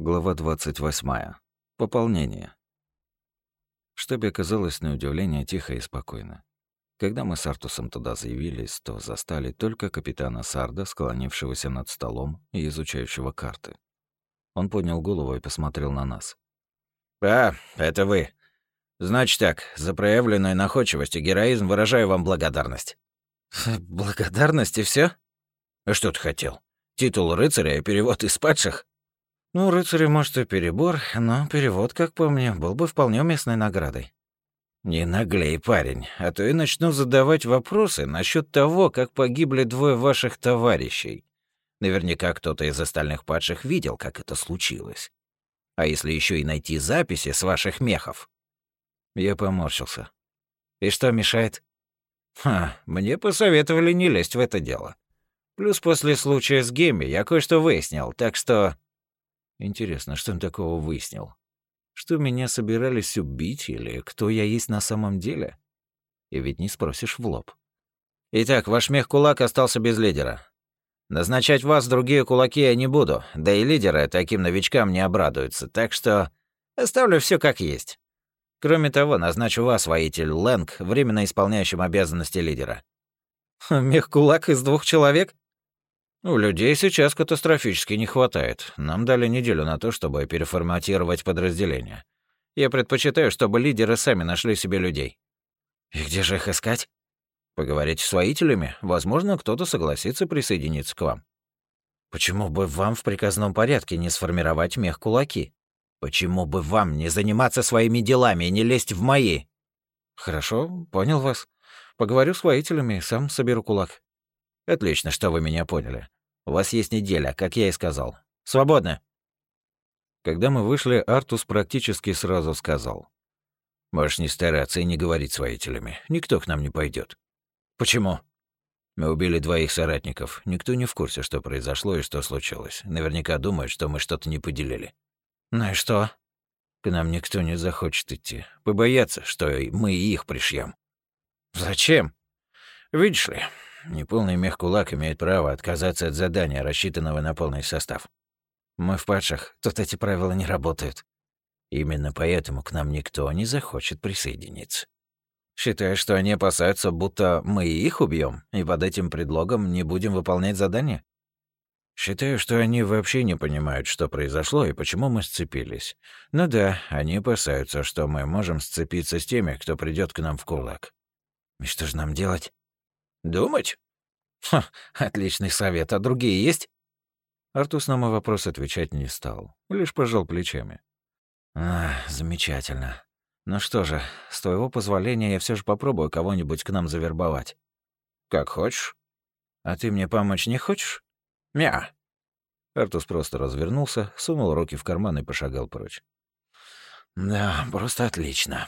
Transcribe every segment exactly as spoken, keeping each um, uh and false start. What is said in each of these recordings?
Глава двадцать восьмая. Пополнение. В штабе оказалось на удивление тихо и спокойно. Когда мы с Артусом туда заявились, то застали только капитана Сарда, склонившегося над столом и изучающего карты. Он поднял голову и посмотрел на нас. «А, это вы. Значит так, за проявленную находчивость и героизм выражаю вам благодарность». «Благодарность и все? А что ты хотел? Титул рыцаря и перевод из падших?» «Ну, рыцаря, может, и перебор, но перевод, как по мне, был бы вполне уместной наградой». «Не наглей, парень, а то и начну задавать вопросы насчет того, как погибли двое ваших товарищей. Наверняка кто-то из остальных падших видел, как это случилось. А если еще и найти записи с ваших мехов?» Я поморщился. «И что мешает?» «Ха, мне посоветовали не лезть в это дело. Плюс после случая с Гемми я кое-что выяснил, так что...» Интересно, что он такого выяснил? Что меня собирались убить или кто я есть на самом деле? И ведь не спросишь в лоб. «Итак, ваш мех-кулак остался без лидера. Назначать вас в другие кулаки я не буду, да и лидеры таким новичкам не обрадуются, так что оставлю все как есть. Кроме того, назначу вас, воитель Лэнг, временно исполняющим обязанности лидера». «Мех-кулак из двух человек?» «У людей сейчас катастрофически не хватает. Нам дали неделю на то, чтобы переформатировать подразделение. Я предпочитаю, чтобы лидеры сами нашли себе людей». «И где же их искать?» «Поговорите с воителями. Возможно, кто-то согласится присоединиться к вам». «Почему бы вам в приказном порядке не сформировать мех-кулаки? Почему бы вам не заниматься своими делами и не лезть в мои?» «Хорошо, понял вас. Поговорю с воителями, сам соберу кулак». «Отлично, что вы меня поняли. У вас есть неделя, как я и сказал. Свободны». Когда мы вышли, Артус практически сразу сказал: «Можешь не стараться и не говорить с воителями. Никто к нам не пойдет. «Почему?» «Мы убили двоих соратников. Никто не в курсе, что произошло и что случилось. Наверняка думают, что мы что-то не поделили». «Ну и что?» «К нам никто не захочет идти. Побоятся, что и мы их пришьем». «Зачем?» «Видишь ли, неполный мех-кулак имеет право отказаться от задания, рассчитанного на полный состав». «Мы в падших. Тут эти правила не работают». «Именно поэтому к нам никто не захочет присоединиться». «Считаешь, что они опасаются, будто мы их убьем, и под этим предлогом не будем выполнять задание?» «Считаю, что они вообще не понимают, что произошло и почему мы сцепились. Ну да, они опасаются, что мы можем сцепиться с теми, кто придет к нам в кулак». «И что же нам делать?» «Думать?» «Ха, отличный совет. А другие есть?» Артус на мой вопрос отвечать не стал, лишь пожал плечами. «А, замечательно. Ну что же, с твоего позволения я все же попробую кого-нибудь к нам завербовать». «Как хочешь». «А ты мне помочь не хочешь?» «Мя». Артус просто развернулся, сунул руки в карман и пошагал прочь. «Да, просто отлично».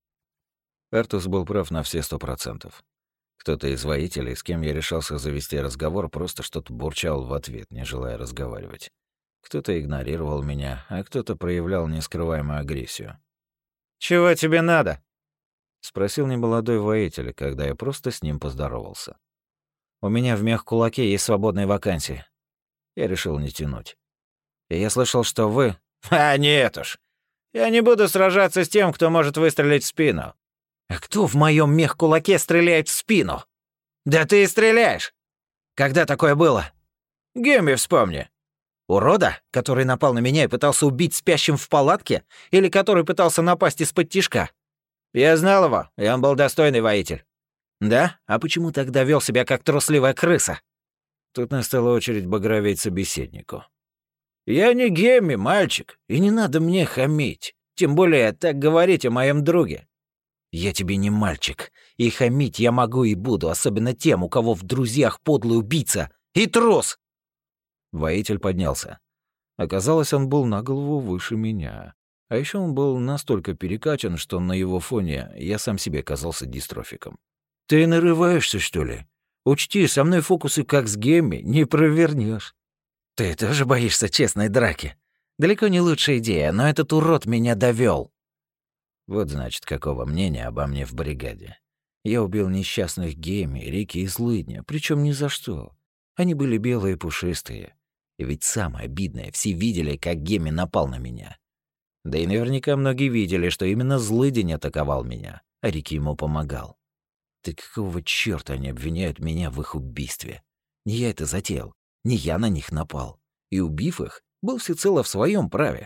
Артус был прав на все сто процентов. Кто-то из воителей, с кем я решался завести разговор, просто что-то бурчал в ответ, не желая разговаривать. Кто-то игнорировал меня, а кто-то проявлял нескрываемую агрессию. «Чего тебе надо?» — спросил немолодой воитель, когда я просто с ним поздоровался. «У меня в мех-кулаке есть свободные вакансии». Я решил не тянуть. «И я слышал, что вы...» «А нет уж. Я не буду сражаться с тем, кто может выстрелить в спину». «А кто в моем мех-кулаке стреляет в спину?» «Да ты и стреляешь!» «Когда такое было?» «Гемми вспомни». «Урода, который напал на меня и пытался убить спящим в палатке? Или который пытался напасть из-под тишка?» «Я знал его, и он был достойный воитель». «Да? А почему тогда вел себя как трусливая крыса?» Тут настала очередь багроветь собеседнику. «Я не Гемми, мальчик, и не надо мне хамить. Тем более так говорить о моем друге». «Я тебе не мальчик, и хамить я могу и буду, особенно тем, у кого в друзьях подлый убийца и трус!» Воитель поднялся. Оказалось, он был на голову выше меня. А еще он был настолько перекачан, что на его фоне я сам себе казался дистрофиком. «Ты нарываешься, что ли? Учти, со мной фокусы, как с Гемми, не провернешь. Ты тоже боишься честной драки? Далеко не лучшая идея, но этот урод меня довел. Вот значит, какого мнения обо мне в бригаде. Я убил несчастных Гемми, Рики и Злыдня, причем ни за что. Они были белые и пушистые. И ведь самое обидное, все видели, как Гемми напал на меня. Да и наверняка многие видели, что именно злыдень атаковал меня, а Рики ему помогал. Так какого чёрта они обвиняют меня в их убийстве? Не я это затеял, не я на них напал. И убив их, был всецело в своем праве.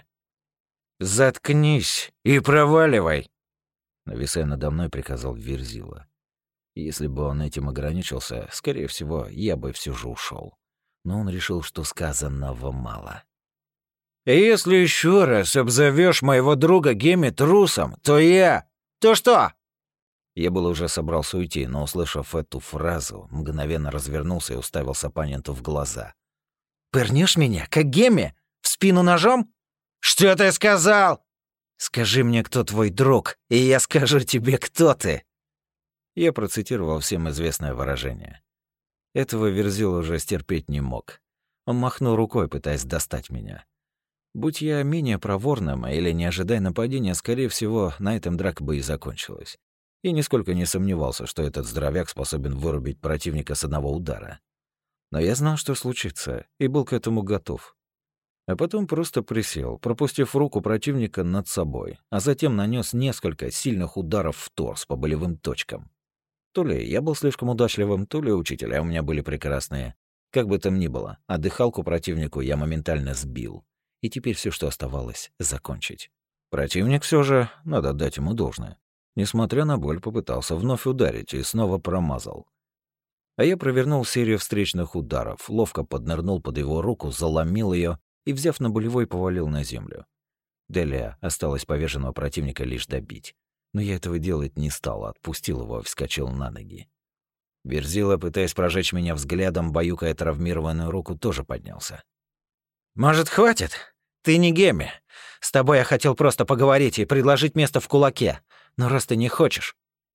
«Заткнись и проваливай!» Нависая надо мной, приказал Верзила. Если бы он этим ограничился, скорее всего, я бы все же ушел. Но он решил, что сказанного мало. «Если еще раз обзовешь моего друга Гемми трусом, то я... То что?» Я был уже собрался уйти, но, услышав эту фразу, мгновенно развернулся и уставился оппоненту в глаза. «Пырнешь меня, как Гемми? В спину ножом? Что ты сказал?» «Скажи мне, кто твой друг, и я скажу тебе, кто ты!» Я процитировал всем известное выражение. Этого Верзил уже стерпеть не мог. Он махнул рукой, пытаясь достать меня. Будь я менее проворным или не ожидая нападения, скорее всего, на этом драка бы и закончилась. И нисколько не сомневался, что этот здоровяк способен вырубить противника с одного удара. Но я знал, что случится, и был к этому готов. А потом просто присел, пропустив руку противника над собой, а затем нанес несколько сильных ударов в торс по болевым точкам. То ли я был слишком удачливым, то ли учителя у меня были прекрасные. Как бы там ни было, а дыхалку противнику я моментально сбил. И теперь все, что оставалось, закончить. Противник все же, надо отдать ему должное, несмотря на боль, попытался вновь ударить и снова промазал. А я провернул серию встречных ударов, ловко поднырнул под его руку, заломил ее и, взяв на болевой, повалил на землю. Делия осталось поверженного противника лишь добить. Но я этого делать не стал, а отпустил его и вскочил на ноги. Верзила, пытаясь прожечь меня взглядом, баюкая травмированную руку, тоже поднялся. «Может, хватит? Ты не Гемми. С тобой я хотел просто поговорить и предложить место в кулаке. Но раз ты не хочешь...»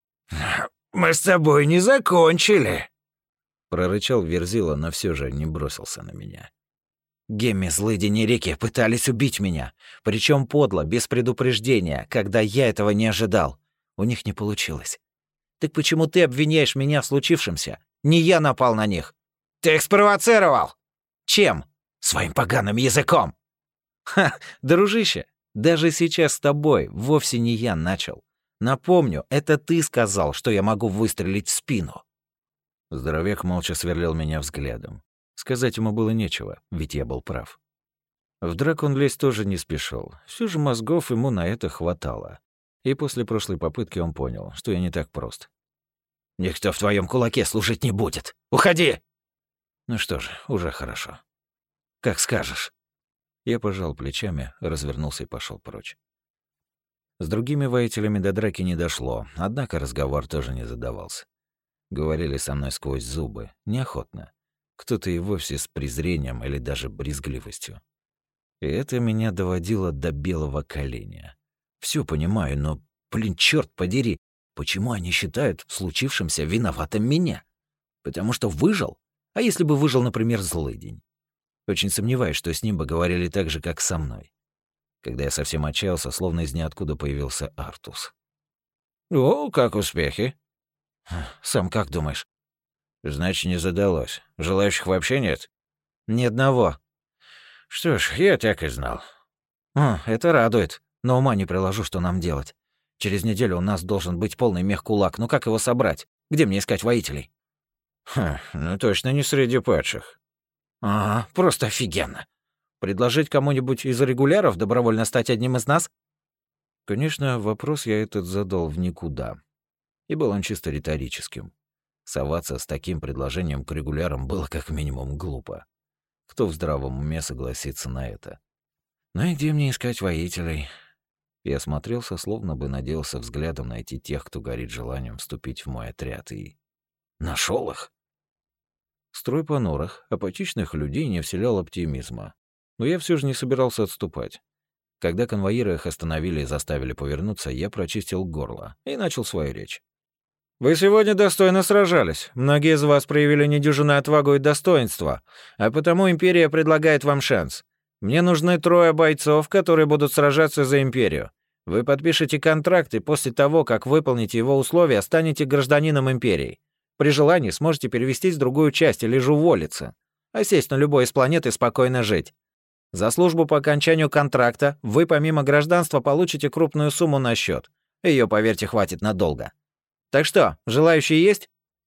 «Мы с тобой не закончили!» Прорычал Верзила, но все же не бросился на меня. «Гемми, злыдень и Рики пытались убить меня. Причем подло, без предупреждения, когда я этого не ожидал. У них не получилось. Так почему ты обвиняешь меня в случившемся? Не я напал на них. Ты их спровоцировал! Чем? Своим поганым языком!» «Ха, дружище, даже сейчас с тобой вовсе не я начал. Напомню, это ты сказал, что я могу выстрелить в спину». Здоровяк молча сверлил меня взглядом. Сказать ему было нечего, ведь я был прав. В драку он лезть тоже не спешил. Все же мозгов ему на это хватало. И после прошлой попытки он понял, что я не так прост. «Никто в твоем кулаке служить не будет. Уходи!» Ну что ж, уже хорошо. Как скажешь. Я пожал плечами, развернулся и пошел прочь. С другими воителями до драки не дошло, однако разговор тоже не задавался. Говорили со мной сквозь зубы, неохотно. Кто-то и вовсе с презрением или даже брезгливостью. И это меня доводило до белого коленя. Всё понимаю, но, блин, чёрт подери, почему они считают в случившемся виноватым меня? Потому что выжил? А если бы выжил, например, злыдень? Очень сомневаюсь, что с ним бы говорили так же, как со мной. Когда я совсем отчаялся, словно из ниоткуда появился Артус. «О, как успехи?» «Сам как думаешь?» «Значит, не задалось. Желающих вообще нет?» «Ни одного». «Что ж, я так и знал». «О, это радует, но ума не приложу, что нам делать. Через неделю у нас должен быть полный мех-кулак, ну как его собрать? Где мне искать воителей?» «Хм, ну точно не среди падших». «Ага, просто офигенно. Предложить кому-нибудь из регуляров добровольно стать одним из нас?» Конечно, вопрос я этот задал в никуда. И был он чисто риторическим. Соваться с таким предложением к регулярам было как минимум глупо. Кто в здравом уме согласится на это? Ну и где мне искать воителей? Я осмотрелся, словно бы надеялся взглядом найти тех, кто горит желанием вступить в мой отряд, и... нашел их. Строй понурых, апатичных людей не вселял оптимизма. Но я все же не собирался отступать. Когда конвоиры их остановили и заставили повернуться, я прочистил горло и начал свою речь. «Вы сегодня достойно сражались. Многие из вас проявили недюжинную отвагу и достоинство, а потому Империя предлагает вам шанс. Мне нужны трое бойцов, которые будут сражаться за Империю. Вы подпишете контракт, и после того, как выполните его условия, станете гражданином Империи. При желании сможете перевестись в другую часть или же уволиться. а сесть на любой из планет и спокойно жить. За службу по окончанию контракта вы помимо гражданства получите крупную сумму на счет. Ее, поверьте, хватит надолго. Так что, желающие есть?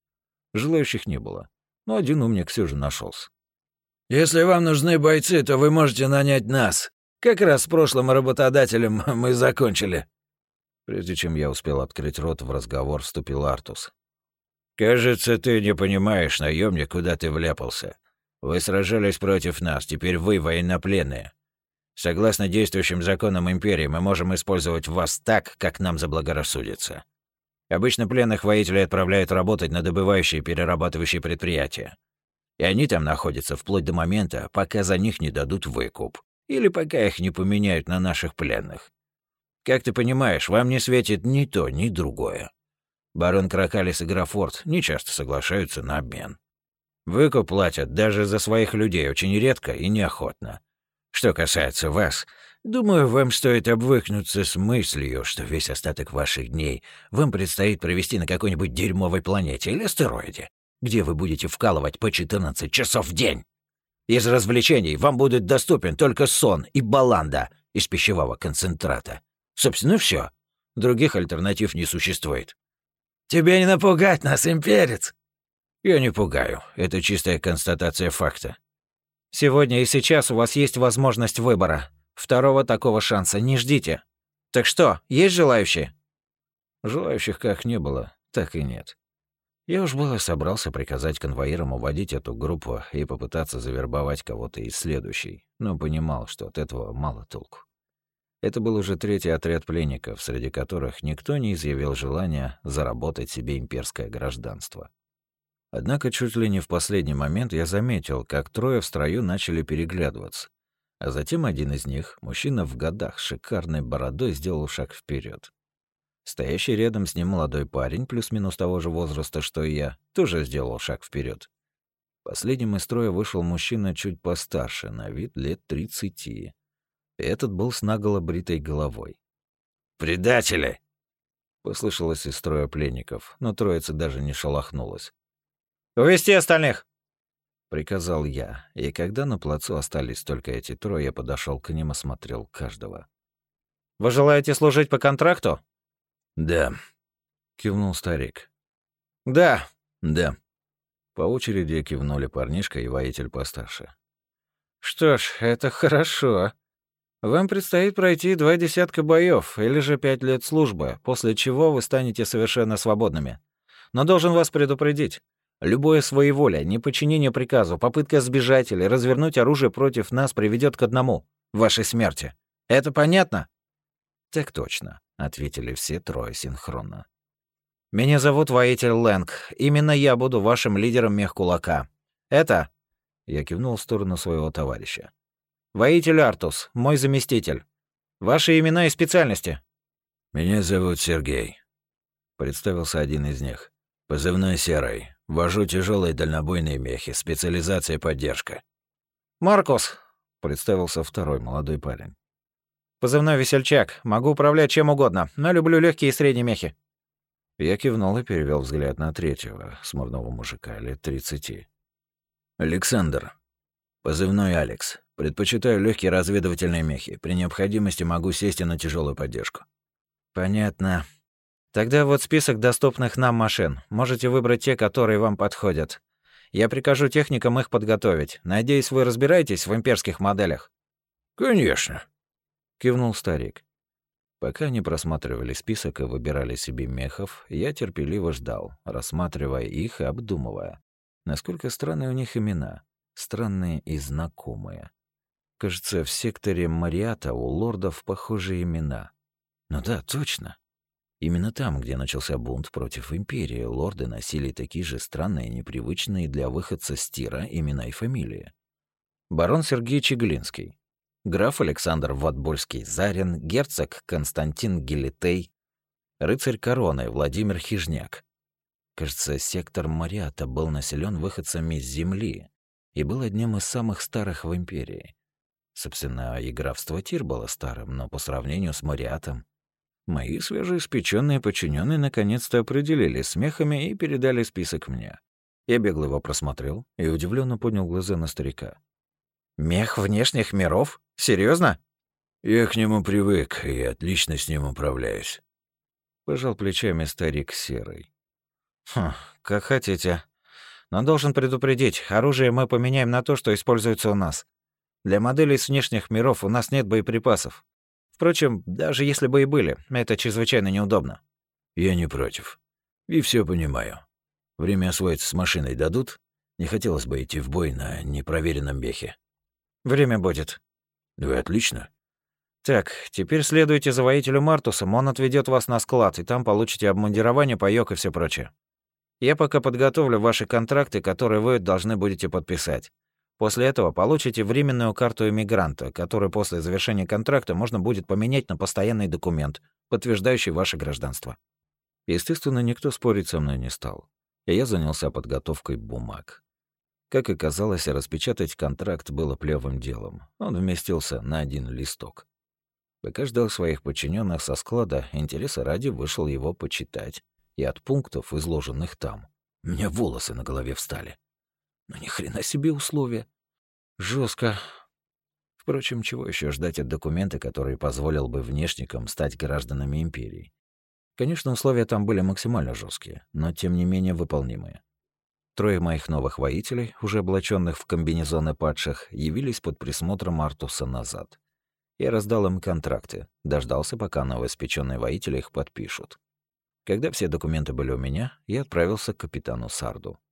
Желающих не было, но один умник все же нашелся. «Если вам нужны бойцы, то вы можете нанять нас. Как раз с прошлым работодателем мы закончили». Прежде чем я успел открыть рот, в разговор вступил Артус. «Кажется, ты не понимаешь, наемник, куда ты вляпался. Вы сражались против нас, теперь вы военнопленные. Согласно действующим законам Империи, мы можем использовать вас так, как нам заблагорассудится. Обычно пленных воителей отправляют работать на добывающие и перерабатывающие предприятия. И они там находятся вплоть до момента, пока за них не дадут выкуп. Или пока их не поменяют на наших пленных. Как ты понимаешь, вам не светит ни то, ни другое. Барон Кракалис и Графорд нечасто соглашаются на обмен. Выкуп платят даже за своих людей очень редко и неохотно. Что касается вас, думаю, вам стоит обвыкнуться с мыслью, что весь остаток ваших дней вам предстоит провести на какой-нибудь дерьмовой планете или астероиде, где вы будете вкалывать по четырнадцать часов в день. Из развлечений вам будет доступен только сон и баланда из пищевого концентрата. Собственно, все. Других альтернатив не существует. «Тебе не напугать нас, имперец!» «Я не пугаю. Это чистая констатация факта». «Сегодня и сейчас у вас есть возможность выбора. Второго такого шанса не ждите. Так что, есть желающие?» Желающих как не было, так и нет. Я уж было собрался приказать конвоирам уводить эту группу и попытаться завербовать кого-то из следующей, но понимал, что от этого мало толку. Это был уже третий отряд пленников, среди которых никто не изъявил желания заработать себе имперское гражданство. Однако чуть ли не в последний момент я заметил, как трое в строю начали переглядываться, а затем один из них, мужчина в годах с шикарной бородой, сделал шаг вперед. Стоящий рядом с ним молодой парень, плюс-минус того же возраста, что и я, тоже сделал шаг вперед. Последним из строя вышел мужчина чуть постарше, на вид лет тридцати. Этот был с наголо бритой головой. «Предатели!» — послышалось из строя пленников, но троица даже не шелохнулась. «Увести остальных!» — приказал я, и когда на плацу остались только эти трое, я подошел к ним и осмотрел каждого. «Вы желаете служить по контракту?» «Да», — кивнул старик. «Да». «Да». По очереди кивнули парнишка и воитель постарше. «Что ж, это хорошо. Вам предстоит пройти два десятка боев или же пять лет службы, после чего вы станете совершенно свободными. Но должен вас предупредить. Любое своеволие, неподчинение приказу, попытка сбежать или развернуть оружие против нас приведет к одному — вашей смерти. Это понятно?» «Так точно», — ответили все трое синхронно. «Меня зовут воитель Лэнг. Именно я буду вашим лидером мехкулака. Это...» — я кивнул в сторону своего товарища. «Воитель Артус, мой заместитель. Ваши имена и специальности?» «Меня зовут Сергей», — представился один из них. «Позывной Серый. Вожу тяжелые дальнобойные мехи. Специализация поддержка». «Маркус», — представился второй молодой парень. «Позывной Весельчак. Могу управлять чем угодно, но люблю легкие и средние мехи». Я кивнул и перевел взгляд на третьего, смурного мужика лет тридцати. «Александр. Позывной Алекс. Предпочитаю легкие разведывательные мехи. При необходимости могу сесть и на тяжелую поддержку». «Понятно. Тогда вот список доступных нам машин. Можете выбрать те, которые вам подходят. Я прикажу техникам их подготовить. Надеюсь, вы разбираетесь в имперских моделях?» «Конечно», — кивнул старик. Пока они просматривали список и выбирали себе мехов, я терпеливо ждал, рассматривая их и обдумывая, насколько странные у них имена, странные и знакомые. Кажется, в секторе Мариата у лордов похожие имена. Ну да, точно. Именно там, где начался бунт против Империи, лорды носили такие же странные, непривычные для выходца с тира имена и фамилии. Барон Сергей Чеглинский, граф Александр Ватбольский-Зарин, герцог Константин Гелитей, рыцарь короны Владимир Хижняк. Кажется, сектор Мариата был населен выходцами с земли и был одним из самых старых в Империи. Собственно, и графство Тир было старым, но по сравнению с Мариатом мои свежеиспеченные подчиненные наконец-то определили с мехами и передали список мне. Я бегло его просмотрел и удивленно поднял глаза на старика. «Мех внешних миров? Серьезно? «Я к нему привык и отлично с ним управляюсь», — пожал плечами старик Серый. «Хм, как хотите. Но должен предупредить, оружие мы поменяем на то, что используется у нас. Для моделей с внешних миров у нас нет боеприпасов. Впрочем, даже если бы и были, это чрезвычайно неудобно». «Я не против. И все понимаю. Время освоиться с машиной дадут? Не хотелось бы идти в бой на непроверенном бехе». «Время будет». «Ну и отлично». «Так, теперь следуйте за воителю Мартусом, он отведет вас на склад, и там получите обмундирование, паёк и все прочее. Я пока подготовлю ваши контракты, которые вы должны будете подписать. После этого получите временную карту эмигранта, которую после завершения контракта можно будет поменять на постоянный документ, подтверждающий ваше гражданство». Естественно, никто спорить со мной не стал, и я занялся подготовкой бумаг. Как оказалось, распечатать контракт было плевым делом. Он вместился на один листок. Пока ждал своих подчиненных со склада, интереса ради вышел его почитать. И от пунктов, изложенных там, у меня волосы на голове встали. Ну ни хрена себе условия. Жестко. Впрочем, чего еще ждать от документа, который позволил бы внешникам стать гражданами империи? Конечно, условия там были максимально жесткие, но тем не менее выполнимые. Трое моих новых воителей, уже облаченных в комбинезоны падших, явились под присмотром Артуса назад. Я раздал им контракты, дождался, пока новоиспечённые воители их подпишут. Когда все документы были у меня, я отправился к капитану Сарду.